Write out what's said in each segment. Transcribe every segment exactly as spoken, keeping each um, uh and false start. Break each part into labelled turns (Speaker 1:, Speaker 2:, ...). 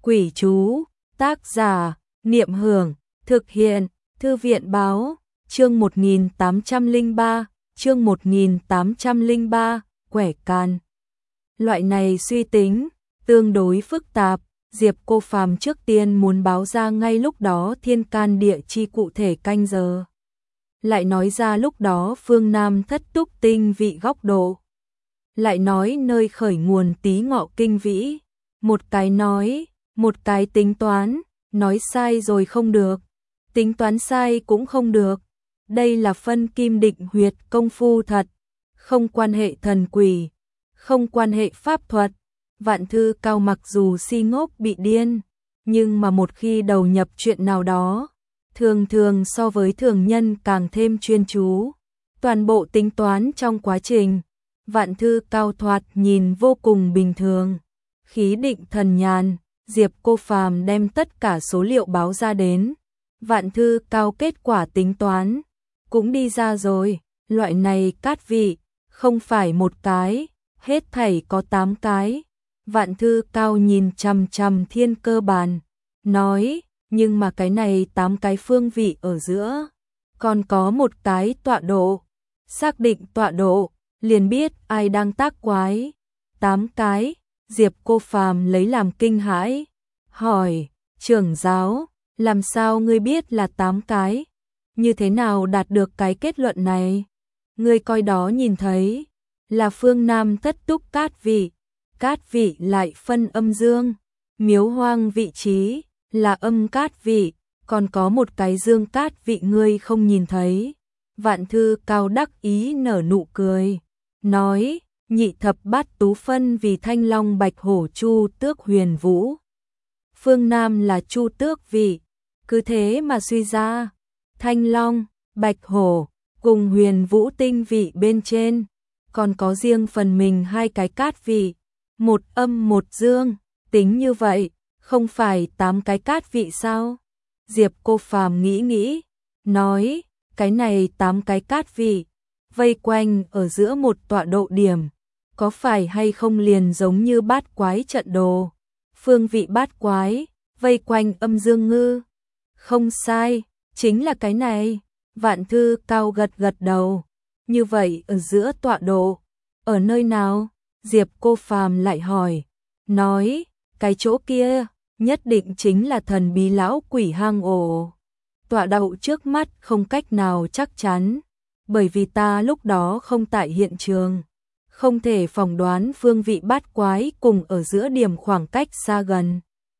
Speaker 1: Quỷ chú, tác giả, Niệm Hưởng, thực hiện, Thư viện báo, chương một nghìn tám trăm lẻ ba, chương một nghìn tám trăm lẻ ba, quẻ can. Loại này suy tính, tương đối phức tạp, Diệp Cô Phàm trước tiên muốn báo ra ngay lúc đó thiên can địa chi cụ thể canh giờ. Lại nói ra lúc đó phương Nam thất túc tinh vị góc độ. Lại nói nơi khởi nguồn tí ngọ kinh vĩ. Một cái nói, một cái tính toán, nói sai rồi không được, tính toán sai cũng không được. Đây là phân kim định huyệt công phu thật, không quan hệ thần quỷ, không quan hệ pháp thuật. Vạn Thư Cao mặc dù si ngốc bị điên, nhưng mà một khi đầu nhập chuyện nào đó, thường thường so với thường nhân càng thêm chuyên chú. Toàn bộ tính toán trong quá trình, Vạn Thư Cao thoạt nhìn vô cùng bình thường. Khí định thần nhàn, Diệp Cô Phàm đem tất cả số liệu báo ra đến. Vạn Thư Cao kết quả tính toán cũng đi ra rồi, loại này cát vị, không phải một cái, hết thảy có tám cái. Vạn Thư Cao nhìn chằm chằm thiên cơ bàn, nói, nhưng mà cái này tám cái phương vị ở giữa, còn có một cái tọa độ, xác định tọa độ, liền biết ai đang tác quái. Tám cái, Diệp Cô Phàm lấy làm kinh hãi, hỏi, trưởng giáo, làm sao ngươi biết là tám cái? Như thế nào đạt được cái kết luận này? Ngươi coi đó nhìn thấy, là phương Nam thất túc cát vị, cát vị lại phân âm dương, miếu hoang vị trí, là âm cát vị, còn có một cái dương cát vị ngươi không nhìn thấy. Vạn Thư Cao đắc ý nở nụ cười, nói, nhị thập bát tú phân vì thanh long bạch hổ chu tước huyền vũ. Phương Nam là chu tước vị, cứ thế mà suy ra, thanh long, bạch hổ, cùng huyền vũ tinh vị bên trên, còn có riêng phần mình hai cái cát vị, một âm một dương, tính như vậy, không phải tám cái cát vị sao? Diệp Cô Phàm nghĩ nghĩ, nói, cái này tám cái cát vị, vây quanh ở giữa một tọa độ điểm, có phải hay không liền giống như bát quái trận đồ, phương vị bát quái, vây quanh âm dương ngư? Không sai, chính là cái này. Vạn Thư Cao gật gật đầu, như vậy ở giữa tọa độ, ở nơi nào? Diệp Cô Phàm lại hỏi, nói, cái chỗ kia, nhất định chính là thần bí lão quỷ hang ổ. Tọa độ trước mắt không cách nào chắc chắn, bởi vì ta lúc đó không tại hiện trường, không thể phỏng đoán phương vị bát quái cùng ở giữa điểm khoảng cách xa gần.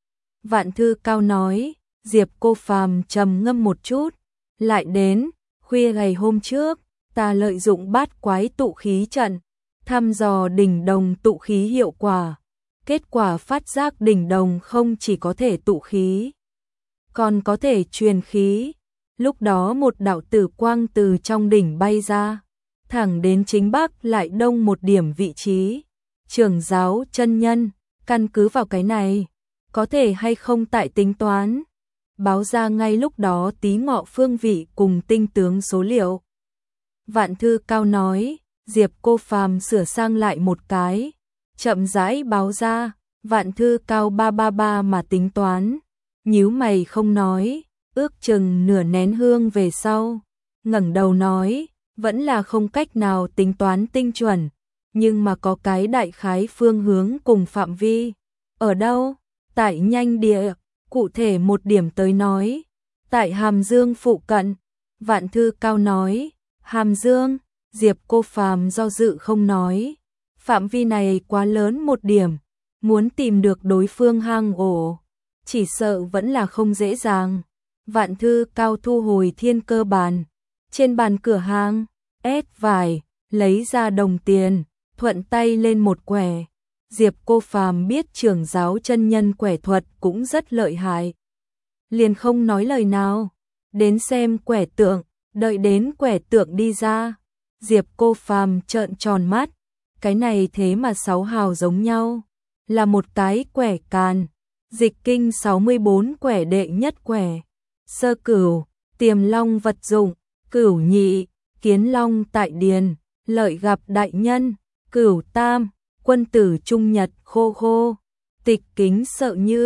Speaker 1: Vạn Thư Cao nói, Diệp Cô Phàm trầm ngâm một chút, lại đến, khuya ngày hôm trước, ta lợi dụng bát quái tụ khí trận, thăm dò đỉnh đồng tụ khí hiệu quả. Kết quả phát giác đỉnh đồng không chỉ có thể tụ khí, còn có thể truyền khí. Lúc đó một đạo tử quang từ trong đỉnh bay ra, thẳng đến chính bắc lại đông một điểm vị trí. Trưởng giáo chân nhân, căn cứ vào cái này, có thể hay không tại tính toán, báo ra ngay lúc đó tí ngọ phương vị cùng tinh tướng số liệu. Vạn Thư Cao nói, Diệp Cô Phàm sửa sang lại một cái, chậm rãi báo ra. Vạn Thư Cao ba ba ba mà tính toán, nhíu mày không nói, ước chừng nửa nén hương về sau, ngẩng đầu nói, vẫn là không cách nào tính toán tinh chuẩn, nhưng mà có cái đại khái phương hướng cùng phạm vi. Ở đâu? Tại nhanh địa, cụ thể một điểm tới nói, tại Hàm Dương phụ cận. Vạn Thư Cao nói, Hàm Dương? Diệp Cô Phàm do dự không nói, phạm vi này quá lớn một điểm, muốn tìm được đối phương hang ổ, chỉ sợ vẫn là không dễ dàng. Vạn Thư Cao thu hồi thiên cơ bàn, trên bàn cửa hàng, ép vải, lấy ra đồng tiền, thuận tay lên một quẻ. Diệp Cô Phàm biết trưởng giáo chân nhân quẻ thuật cũng rất lợi hại, liền không nói lời nào, đến xem quẻ tượng. Đợi đến quẻ tượng đi ra, Diệp Cô Phàm trợn tròn mắt, cái này thế mà sáu hào giống nhau, là một cái quẻ càn, dịch kinh sáu mươi bốn quẻ đệ nhất quẻ, sơ cửu, tiềm long vật dụng, cửu nhị, kiến long tại điền, lợi gặp đại nhân, cửu tam, quân tử trung nhật khô khô, tịch kính sợ như,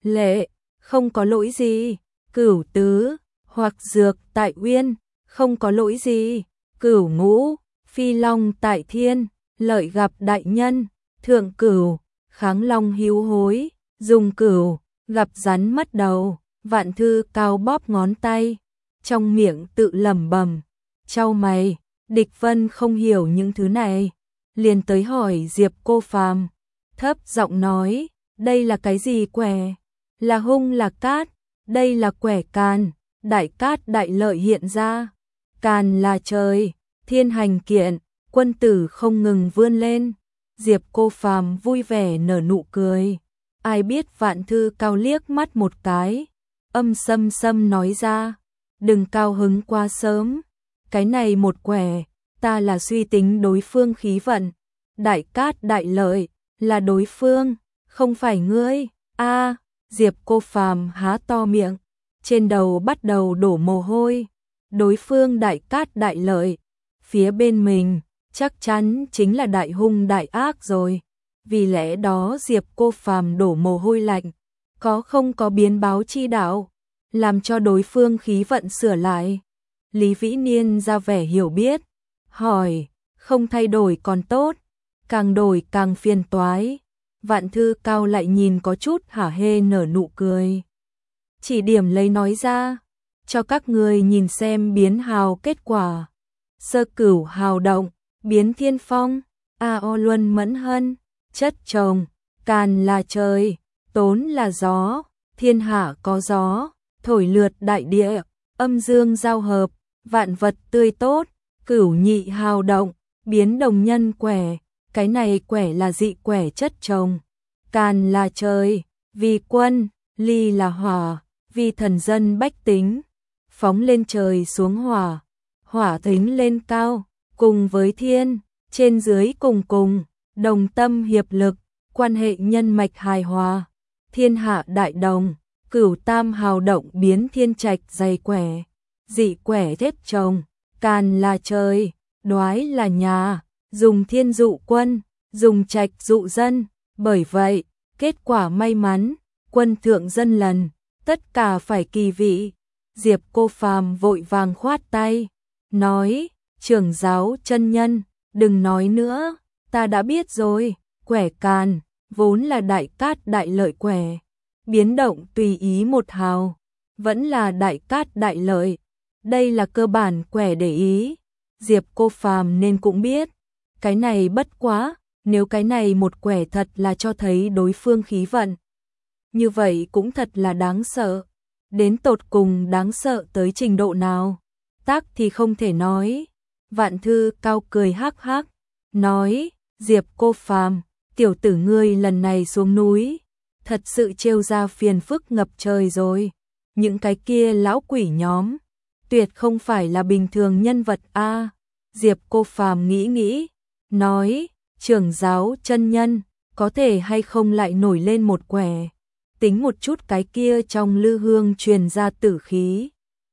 Speaker 1: lệ, không có lỗi gì. Cửu tứ, hoặc dược tại uyên, không có lỗi gì. Cửu ngũ, phi long tại thiên, lợi gặp đại nhân. Thượng cửu, kháng long hữu hối, dùng cửu, gặp rắn mất đầu. Vạn Thư Cao bóp ngón tay, trong miệng tự lẩm bẩm, chau mày. Địch Vân không hiểu những thứ này, liền tới hỏi Diệp Cô Phàm, thấp giọng nói, đây là cái gì quẻ? Là hung là cát? Đây là quẻ càn, đại cát đại lợi hiện ra. Càn là trời, thiên hành kiện, quân tử không ngừng vươn lên. Diệp Cô Phàm vui vẻ nở nụ cười. Ai biết Vạn Thư Cao liếc mắt một cái, âm sâm sâm nói ra, đừng cao hứng quá sớm. Cái này một quẻ, ta là suy tính đối phương khí vận. Đại cát đại lợi, là đối phương, không phải ngươi. A, Diệp Cô Phàm há to miệng, trên đầu bắt đầu đổ mồ hôi. Đối phương đại cát đại lợi, phía bên mình, chắc chắn chính là đại hung đại ác rồi. Vì lẽ đó Diệp Cô Phàm đổ mồ hôi lạnh, có không có biến báo chi đạo, làm cho đối phương khí vận sửa lại. Lý Vĩ Niên ra vẻ hiểu biết, hỏi, không thay đổi còn tốt, càng đổi càng phiền toái. Vạn Thư Cao lại nhìn có chút hả hê nở nụ cười. Chỉ điểm lấy nói ra, cho các người nhìn xem biến hào kết quả. Sơ cửu hào động, biến thiên phong, a o luân mẫn hân, chất chồng, càn là trời, tốn là gió, thiên hạ có gió, thổi lượt đại địa, âm dương giao hợp, vạn vật tươi tốt. Cửu nhị hào động, biến đồng nhân quẻ, cái này quẻ là dị quẻ chất chồng. Càn là trời, vì quân, ly là hỏa, vì thần dân bách tính. Phóng lên trời xuống hỏa, hỏa thính lên cao, cùng với thiên, trên dưới cùng cùng, đồng tâm hiệp lực, quan hệ nhân mạch hài hòa. Thiên hạ đại đồng, cửu tam hào động biến thiên trạch dày quẻ, dị quẻ thép chồng. Càn là trời, đoái là nhà, dùng thiên dụ quân, dùng trạch dụ dân. Bởi vậy, kết quả may mắn, quân thượng dân lần, tất cả phải kỳ vị. Diệp Cô Phàm vội vàng khoát tay, nói, trưởng giáo chân nhân, đừng nói nữa, ta đã biết rồi. Quẻ càn, vốn là đại cát đại lợi quẻ, biến động tùy ý một hào, vẫn là đại cát đại lợi. Đây là cơ bản quẻ để ý, Diệp Cô Phàm nên cũng biết. Cái này bất quá, nếu cái này một quẻ thật là cho thấy đối phương khí vận, như vậy cũng thật là đáng sợ. Đến tột cùng đáng sợ tới trình độ nào, tác thì không thể nói. Vạn Thư Cao cười hắc hắc, nói, Diệp Cô Phàm, tiểu tử ngươi lần này xuống núi, thật sự trêu ra phiền phức ngập trời rồi. Những cái kia lão quỷ nhóm, tuyệt không phải là bình thường nhân vật a. Diệp Cô Phàm nghĩ nghĩ, nói, trưởng giáo chân nhân, có thể hay không lại nổi lên một quẻ, tính một chút cái kia trong lư hương truyền ra tử khí,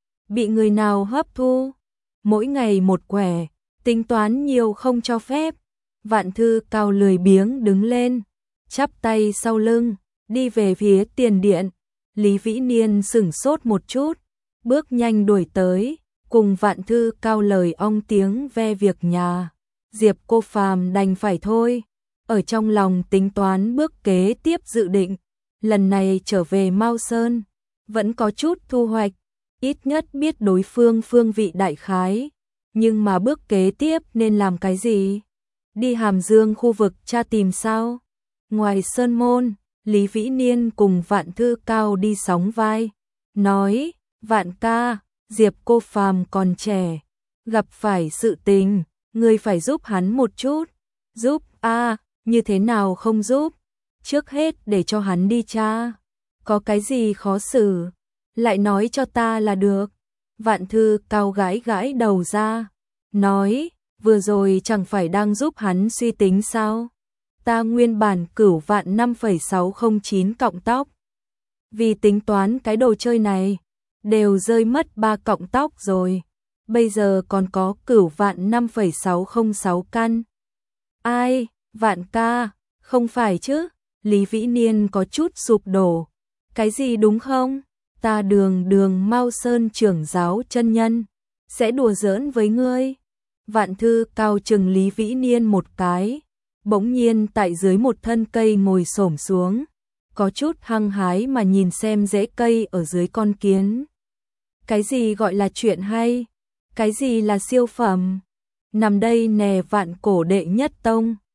Speaker 1: bị người nào hấp thu, mỗi ngày một quẻ, tính toán nhiều không cho phép. Vạn Thư Cao lười biếng đứng lên, chắp tay sau lưng, đi về phía tiền điện. Lý Vĩ Niên sửng sốt một chút, bước nhanh đuổi tới, cùng Vạn Thư Cao lời ong tiếng ve việc nhà. Diệp Cô Phàm đành phải thôi, ở trong lòng tính toán bước kế tiếp dự định. Lần này trở về Mao Sơn, vẫn có chút thu hoạch, ít nhất biết đối phương phương vị đại khái. Nhưng mà bước kế tiếp nên làm cái gì? Đi Hàm Dương khu vực tra tìm sao? Ngoài Sơn Môn, Lý Vĩ Niên cùng Vạn Thư Cao đi sóng vai, nói, Vạn ca, Diệp Cô Phàm còn trẻ, gặp phải sự tình, ngươi phải giúp hắn một chút. Giúp a, à, như thế nào không giúp? Trước hết để cho hắn đi tra, có cái gì khó xử, lại nói cho ta là được. Vạn Thư Cao gãi gãi đầu ra, nói, vừa rồi chẳng phải đang giúp hắn suy tính sao? Ta nguyên bản cửu vạn năm phẩy sáu không chín cọng tóc, vì tính toán cái đồ chơi này, đều rơi mất ba cọng tóc rồi, bây giờ còn có cửu vạn năm phẩy sáu không sáu căn. Ai, Vạn ca, không phải chứ? Lý Vĩ Niên có chút sụp đổ, Cái gì đúng không? Ta Đường Đường Mao Sơn trưởng giáo chân nhân, sẽ đùa giỡn với ngươi. Vạn Thư cao chừng Lý Vĩ Niên một cái, bỗng nhiên tại dưới một thân cây ngồi xổm xuống, có chút hăng hái mà nhìn xem rễ cây ở dưới con kiến. Cái gì gọi là chuyện hay? Cái gì là siêu phẩm? Nằm đây nè, Vạn Cổ đệ nhất tông.